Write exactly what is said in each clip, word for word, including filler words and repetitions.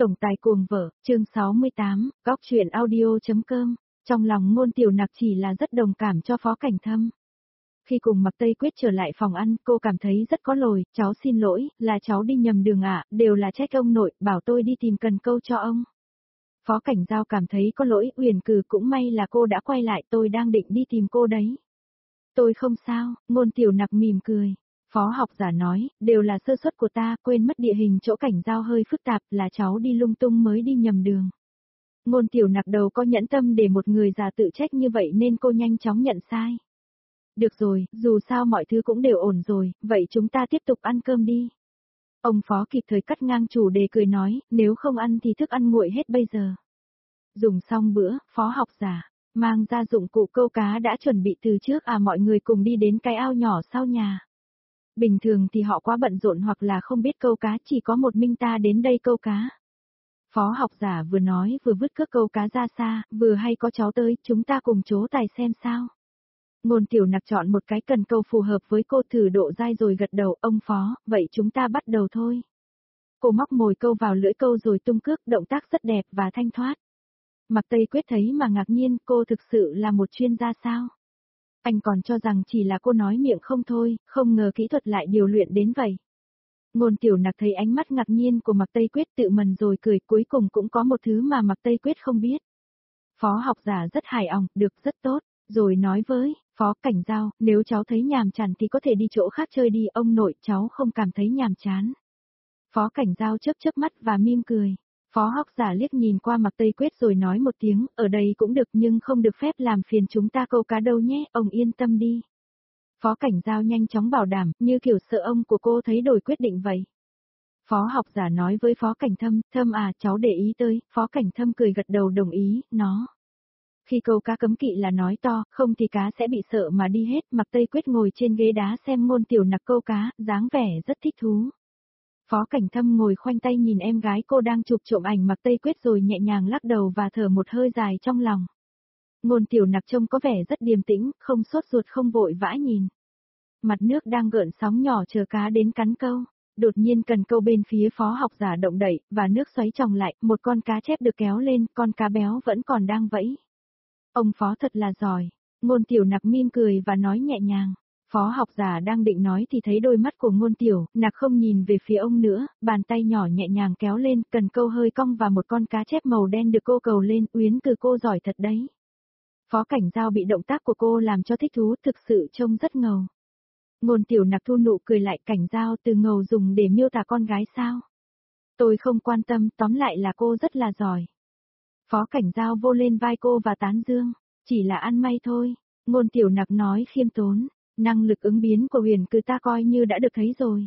Tổng tài cuồng vợ, chương sáu mươi tám, góc chuyện audio.com, trong lòng Ngôn Tiểu Nặc chỉ là rất đồng cảm cho Phó Cảnh Thâm. Khi cùng Mạc Tây Quyết trở lại phòng ăn, cô cảm thấy rất có lỗi, cháu xin lỗi, là cháu đi nhầm đường ạ, đều là trách ông nội, bảo tôi đi tìm cần câu cho ông. Phó Cảnh Giao cảm thấy có lỗi, Uyển Cừ cũng may là cô đã quay lại, tôi đang định đi tìm cô đấy. Tôi không sao, Ngôn Tiểu Nặc mỉm cười. Phó học giả nói, đều là sơ suất của ta, quên mất địa hình chỗ Cảnh Giao hơi phức tạp, là cháu đi lung tung mới đi nhầm đường. Ngôn Tiểu Nặc đầu có nhẫn tâm để một người già tự trách như vậy nên cô nhanh chóng nhận sai. Được rồi, dù sao mọi thứ cũng đều ổn rồi, vậy chúng ta tiếp tục ăn cơm đi. Ông Phó kịp thời cắt ngang chủ đề cười nói, nếu không ăn thì thức ăn nguội hết bây giờ. Dùng xong bữa, Phó học giả, mang ra dụng cụ câu cá đã chuẩn bị từ trước à mọi người cùng đi đến cái ao nhỏ sau nhà. Bình thường thì họ quá bận rộn hoặc là không biết câu cá, chỉ có một mình ta đến đây câu cá. Phó học giả vừa nói vừa vứt cước câu cá ra xa, vừa hay có cháu tới, chúng ta cùng chố tài xem sao. Ngôn Tiểu Nặc chọn một cái cần câu phù hợp với cô thử độ dai rồi gật đầu, ông Phó, vậy chúng ta bắt đầu thôi. Cô móc mồi câu vào lưỡi câu rồi tung cước, động tác rất đẹp và thanh thoát. Mạc Tây Quyết thấy mà ngạc nhiên, cô thực sự là một chuyên gia sao? Anh còn cho rằng chỉ là cô nói miệng không thôi, không ngờ kỹ thuật lại điều luyện đến vậy. Ngôn Tiểu Nặc thấy ánh mắt ngạc nhiên của Mạc Tây Quyết tự mần rồi cười, cuối cùng cũng có một thứ mà Mạc Tây Quyết không biết. Phó học giả rất hài lòng, được rất tốt, rồi nói với Phó Cảnh Giao, nếu cháu thấy nhàm chán thì có thể đi chỗ khác chơi đi, ông nội, cháu không cảm thấy nhàm chán. Phó Cảnh Giao chớp chớp mắt và mỉm cười. Phó học giả liếc nhìn qua Mạc Tây Quyết rồi nói một tiếng, ở đây cũng được nhưng không được phép làm phiền chúng ta câu cá đâu nhé, ông yên tâm đi. Phó Cảnh Giao nhanh chóng bảo đảm, như kiểu sợ ông của cô thấy đổi quyết định vậy. Phó học giả nói với Phó Cảnh Thâm, Thâm à, cháu để ý tới, Phó Cảnh Thâm cười gật đầu đồng ý, nó. Khi câu cá cấm kỵ là nói to, không thì cá sẽ bị sợ mà đi hết, Mạc Tây Quyết ngồi trên ghế đá xem Ngôn Tiểu Nặc câu cá, dáng vẻ rất thích thú. Phó Cảnh Thâm ngồi khoanh tay nhìn em gái cô đang chụp trộm ảnh Mạc Tây Quyết rồi nhẹ nhàng lắc đầu và thở một hơi dài trong lòng. Ngôn Tiểu Nặc trông có vẻ rất điềm tĩnh, không sốt ruột không vội vã nhìn. Mặt nước đang gợn sóng nhỏ chờ cá đến cắn câu. Đột nhiên cần câu bên phía Phó học giả động đậy, và nước xoáy tròng lại, một con cá chép được kéo lên, con cá béo vẫn còn đang vẫy. Ông Phó thật là giỏi. Ngôn Tiểu Nặc mỉm cười và nói nhẹ nhàng. Phó học giả đang định nói thì thấy đôi mắt của Ngôn Tiểu Nặc không nhìn về phía ông nữa, bàn tay nhỏ nhẹ nhàng kéo lên, cần câu hơi cong và một con cá chép màu đen được cô cầu lên, Uyển Cừ cô giỏi thật đấy. Phó Cảnh Giao bị động tác của cô làm cho thích thú, thực sự trông rất ngầu. Ngôn Tiểu Nặc thu nụ cười lại, Cảnh Giao từ ngầu dùng để miêu tả con gái sao? Tôi không quan tâm, tóm lại là cô rất là giỏi. Phó Cảnh Giao vô lên vai cô và tán dương, chỉ là ăn may thôi. Ngôn Tiểu Nặc nói khiêm tốn, năng lực ứng biến của Uyển Cừ ta coi như đã được thấy rồi.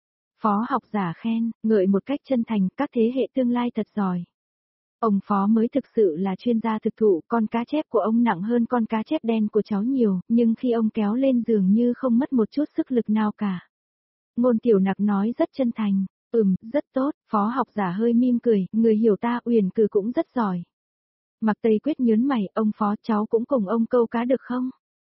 Phó học giả khen, ngợi một cách chân thành, các thế hệ tương lai thật giỏi. Ông Phó mới thực sự là chuyên gia thực thụ, con cá chép của ông nặng hơn con cá chép đen của cháu nhiều, nhưng khi ông kéo lên dường như không mất một chút sức lực nào cả. Ngôn Tiểu Nặc nói rất chân thành, ừm, rất tốt, Phó học giả hơi mỉm cười, người hiểu ta, Uyển Cừ cũng rất giỏi. Mạc Tây Quyết nhớn mày, ông Phó cháu cũng cùng ông câu cá được không?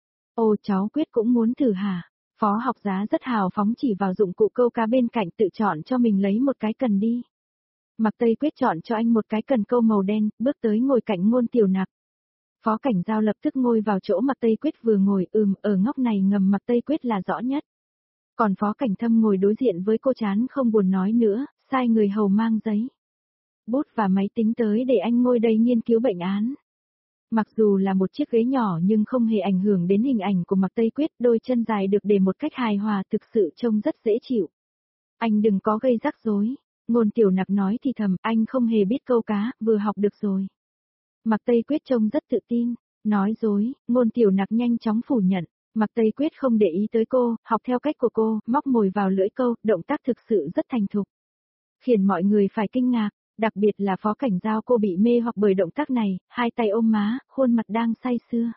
Ồ cháu Quyết cũng muốn thử hả? Phó học giá rất hào phóng chỉ vào dụng cụ câu cá bên cạnh tự chọn cho mình lấy một cái cần đi. Mạc Tây Quyết chọn cho anh một cái cần câu màu đen, bước tới ngồi cạnh Ngôn Tiểu Nặc. Phó Cảnh Giao lập tức ngồi vào chỗ Mạc Tây Quyết vừa ngồi, ừm, ở ngóc này ngầm Mạc Tây Quyết là rõ nhất. Còn Phó Cảnh Thâm ngồi đối diện với cô chán không buồn nói nữa, sai người hầu mang giấy, bút và máy tính tới để anh ngồi đây nghiên cứu bệnh án. Mặc dù là một chiếc ghế nhỏ nhưng không hề ảnh hưởng đến hình ảnh của Mạc Tây Quyết, đôi chân dài được để một cách hài hòa thực sự trông rất dễ chịu. Anh đừng có gây rắc rối. Ngôn Tiểu Nặc nói thì thầm, anh không hề biết câu cá, vừa học được rồi. Mạc Tây Quyết trông rất tự tin, nói dối, Ngôn Tiểu Nặc nhanh chóng phủ nhận. Mạc Tây Quyết không để ý tới cô, học theo cách của cô, móc mồi vào lưỡi câu, động tác thực sự rất thành thục. Khiến mọi người phải kinh ngạc, đặc biệt là Phó Cảnh Giao, cô bị mê hoặc bởi động tác này, hai tay ôm má, khuôn mặt đang say sưa.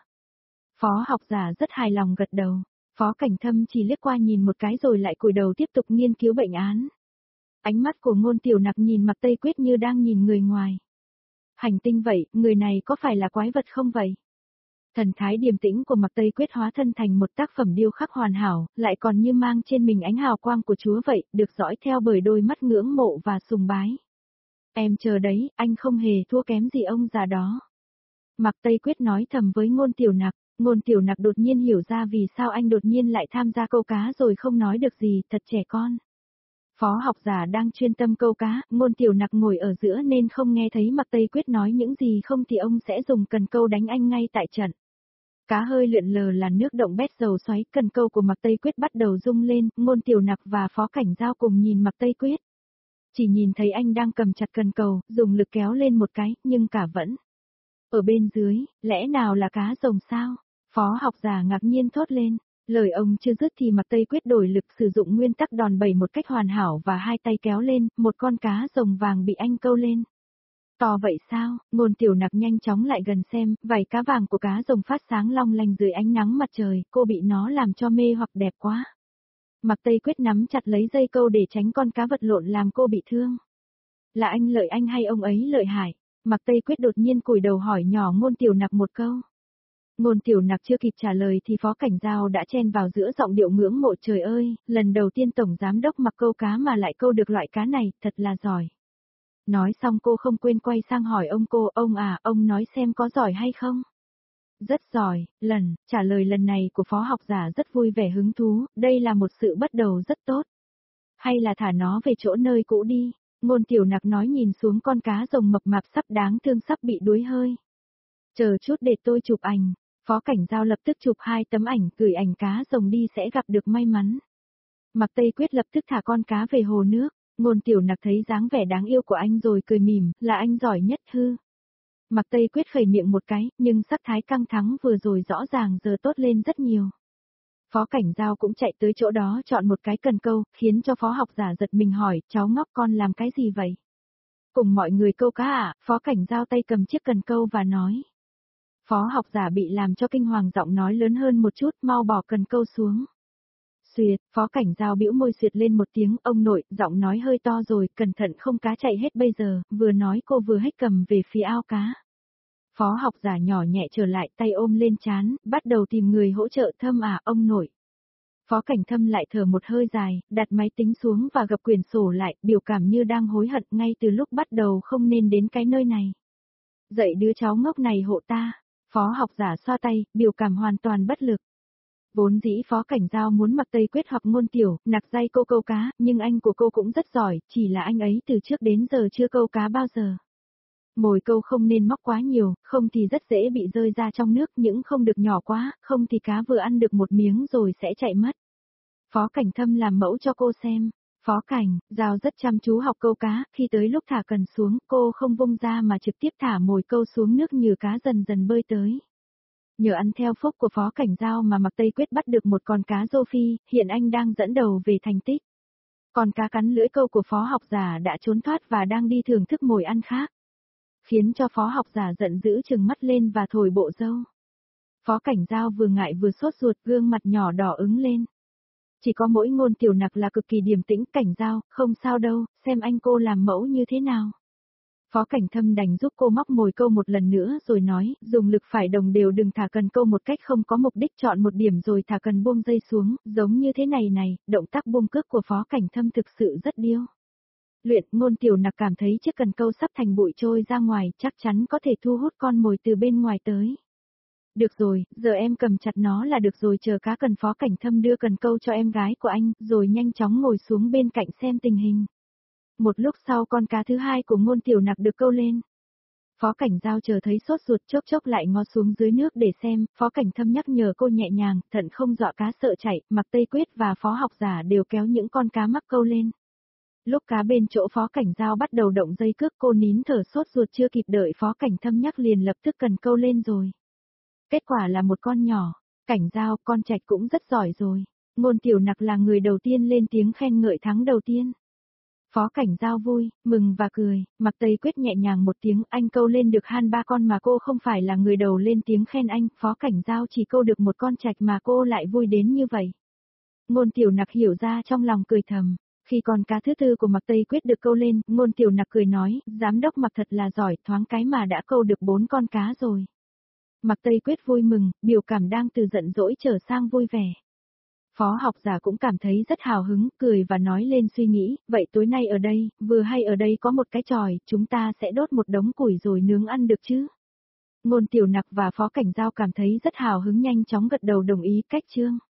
Phó học giả rất hài lòng gật đầu, Phó Cảnh Thâm chỉ liếc qua nhìn một cái rồi lại cúi đầu tiếp tục nghiên cứu bệnh án. Ánh mắt của Ngôn Tiểu Nặc nhìn Mạc Tây Quyết như đang nhìn người ngoài. Hành tinh vậy, người này có phải là quái vật không vậy? Thần thái điềm tĩnh của Mạc Tây Quyết hóa thân thành một tác phẩm điêu khắc hoàn hảo, lại còn như mang trên mình ánh hào quang của Chúa vậy, được dõi theo bởi đôi mắt ngưỡng mộ và sùng bái. Em chờ đấy, anh không hề thua kém gì ông già đó. Mạc Tây Quyết nói thầm với Ngôn Tiểu Nặc, Ngôn Tiểu Nặc đột nhiên hiểu ra vì sao anh đột nhiên lại tham gia câu cá rồi không nói được gì, thật trẻ con. Phó học giả đang chuyên tâm câu cá, Ngôn Tiểu Nặc ngồi ở giữa nên không nghe thấy Mạc Tây Quyết nói những gì, không thì ông sẽ dùng cần câu đánh anh ngay tại trận. Cá hơi lượn lờ là nước động bét dầu xoáy, cần câu của Mạc Tây Quyết bắt đầu rung lên, Ngôn Tiểu Nặc và Phó Cảnh Giao cùng nhìn Mạc Tây Quyết. Chỉ nhìn thấy anh đang cầm chặt cần cầu, dùng lực kéo lên một cái, nhưng cả vẫn. Ở bên dưới, lẽ nào là cá rồng sao? Phó học giả ngạc nhiên thốt lên. Lời ông chưa dứt thì Mạc Tây Quyết đổi lực sử dụng nguyên tắc đòn bẩy một cách hoàn hảo và hai tay kéo lên, một con cá rồng vàng bị anh câu lên. To vậy sao? Ngôn Tiểu Nặc nhanh chóng lại gần xem, vảy cá vàng của cá rồng phát sáng long lanh dưới ánh nắng mặt trời, cô bị nó làm cho mê hoặc đẹp quá. Mạc Tây Quyết nắm chặt lấy dây câu để tránh con cá vật lộn làm cô bị thương. Là anh lợi anh hay ông ấy lợi hại? Mạc Tây Quyết đột nhiên cúi đầu hỏi nhỏ Ngôn Tiểu Nặc một câu. Ngôn Tiểu Nặc chưa kịp trả lời thì Phó Cảnh Giao đã chen vào giữa giọng điệu ngưỡng mộ, trời ơi, lần đầu tiên Tổng Giám Đốc Mạc câu cá mà lại câu được loại cá này, thật là giỏi. Nói xong cô không quên quay sang hỏi ông cô, ông à, ông nói xem có giỏi hay không? Rất giỏi, lần, trả lời lần này của phó học giả rất vui vẻ hứng thú, đây là một sự bắt đầu rất tốt. Hay là thả nó về chỗ nơi cũ đi, Ngôn Tiểu Nặc nói nhìn xuống con cá rồng mập mạp sắp đáng thương sắp bị đuối hơi. Chờ chút để tôi chụp ảnh, Phó Cảnh Giao lập tức chụp hai tấm ảnh, gửi ảnh cá rồng đi sẽ gặp được may mắn. Mạc Tây Quyết lập tức thả con cá về hồ nước, Ngôn Tiểu Nặc thấy dáng vẻ đáng yêu của anh rồi cười mỉm, là anh giỏi nhất hư. Mạc Tây Quyết khẩy miệng một cái, nhưng sắc thái căng thẳng vừa rồi rõ ràng giờ tốt lên rất nhiều. Phó Cảnh Giao cũng chạy tới chỗ đó chọn một cái cần câu, khiến cho phó học giả giật mình hỏi, cháu ngốc con làm cái gì vậy? Cùng mọi người câu cá à? Phó Cảnh Giao tay cầm chiếc cần câu và nói. Phó học giả bị làm cho kinh hoàng, giọng nói lớn hơn một chút, mau bỏ cần câu xuống. Xuyệt, Phó Cảnh Giao bĩu môi xuyệt lên một tiếng, ông nội, giọng nói hơi to rồi, cẩn thận không cá chạy hết bây giờ, vừa nói cô vừa hét cầm về phía ao cá. Phó học giả nhỏ nhẹ trở lại, tay ôm lên trán, bắt đầu tìm người hỗ trợ. Thâm à, ông nội. Phó Cảnh Thâm lại thở một hơi dài, đặt máy tính xuống và gập quyển sổ lại, biểu cảm như đang hối hận ngay từ lúc bắt đầu không nên đến cái nơi này. Dậy đứa cháu ngốc này hộ ta. Phó học giả xoa tay, biểu cảm hoàn toàn bất lực. Vốn dĩ Phó Cảnh Giao muốn Mạc Tây Quyết học Ngôn Tiểu Nặc dây cô câu cá, nhưng anh của cô cũng rất giỏi, chỉ là anh ấy từ trước đến giờ chưa câu cá bao giờ. Mồi câu không nên móc quá nhiều, không thì rất dễ bị rơi ra trong nước, những không được nhỏ quá, không thì cá vừa ăn được một miếng rồi sẽ chạy mất. Phó Cảnh Thâm làm mẫu cho cô xem. Phó Cảnh, Giao rất chăm chú học câu cá, khi tới lúc thả cần xuống, cô không vung ra mà trực tiếp thả mồi câu xuống nước như cá dần dần bơi tới. Nhờ ăn theo phúc của Phó Cảnh Giao mà Mạc Tây Quyết bắt được một con cá rô phi, hiện anh đang dẫn đầu về thành tích. Còn cá cắn lưỡi câu của Phó học giả đã trốn thoát và đang đi thưởng thức mồi ăn khác. Khiến cho Phó học giả giận dữ trừng mắt lên và thổi bộ râu. Phó Cảnh Giao vừa ngại vừa sốt ruột, gương mặt nhỏ đỏ ứng lên. Chỉ có mỗi Ngôn Tiểu Nặc là cực kỳ điềm tĩnh. Cảnh Giao, không sao đâu, xem anh cô làm mẫu như thế nào. Phó Cảnh Thâm đành giúp cô móc mồi câu một lần nữa rồi nói, dùng lực phải đồng đều, đừng thả cần câu một cách không có mục đích, chọn một điểm rồi thả cần buông dây xuống, giống như thế này này. Động tác buông cước của Phó Cảnh Thâm thực sự rất điêu luyện. Ngôn Tiểu Nặc cảm thấy chiếc cần câu sắp thành bụi trôi ra ngoài, chắc chắn có thể thu hút con mồi từ bên ngoài tới. Được rồi, giờ em cầm chặt nó là được rồi, chờ cá cần. Phó Cảnh Thâm đưa cần câu cho em gái của anh, rồi nhanh chóng ngồi xuống bên cạnh xem tình hình. Một lúc sau con cá thứ hai của Ngôn Tiểu Nặc được câu lên. Phó Cảnh Giao chờ thấy sốt ruột, chốc chốc lại ngó xuống dưới nước để xem. Phó Cảnh Thâm nhắc nhở cô nhẹ nhàng, thận không dọa cá sợ chạy. Mạc Tây Quyết và Phó học giả đều kéo những con cá mắc câu lên. Lúc cá bên chỗ Phó Cảnh Giao bắt đầu động dây cước, cô nín thở sốt ruột, chưa kịp đợi Phó Cảnh Thâm nhắc liền lập tức cần câu lên rồi. Kết quả là một con nhỏ. Cảnh Giao, con trạch cũng rất giỏi rồi. Ngôn Tiểu Nặc là người đầu tiên lên tiếng khen ngợi thắng đầu tiên. Phó Cảnh Giao vui, mừng và cười. Mạc Tây Quyết nhẹ nhàng một tiếng, anh câu lên được han ba con mà cô không phải là người đầu lên tiếng khen anh. Phó Cảnh Giao chỉ câu được một con trạch mà cô lại vui đến như vậy. Ngôn Tiểu Nặc hiểu ra, trong lòng cười thầm. Khi con cá thứ tư của Mạc Tây Quyết được câu lên, Ngôn Tiểu Nặc cười nói, giám đốc Mạc thật là giỏi, thoáng cái mà đã câu được bốn con cá rồi. Mạc Tây Quyết vui mừng, biểu cảm đang từ giận dỗi trở sang vui vẻ. Phó học giả cũng cảm thấy rất hào hứng, cười và nói lên suy nghĩ, vậy tối nay ở đây, vừa hay ở đây có một cái chòi, chúng ta sẽ đốt một đống củi rồi nướng ăn được chứ? Ngôn Tiểu Nặc và Phó Cảnh Giao cảm thấy rất hào hứng nhanh chóng gật đầu đồng ý cách Trương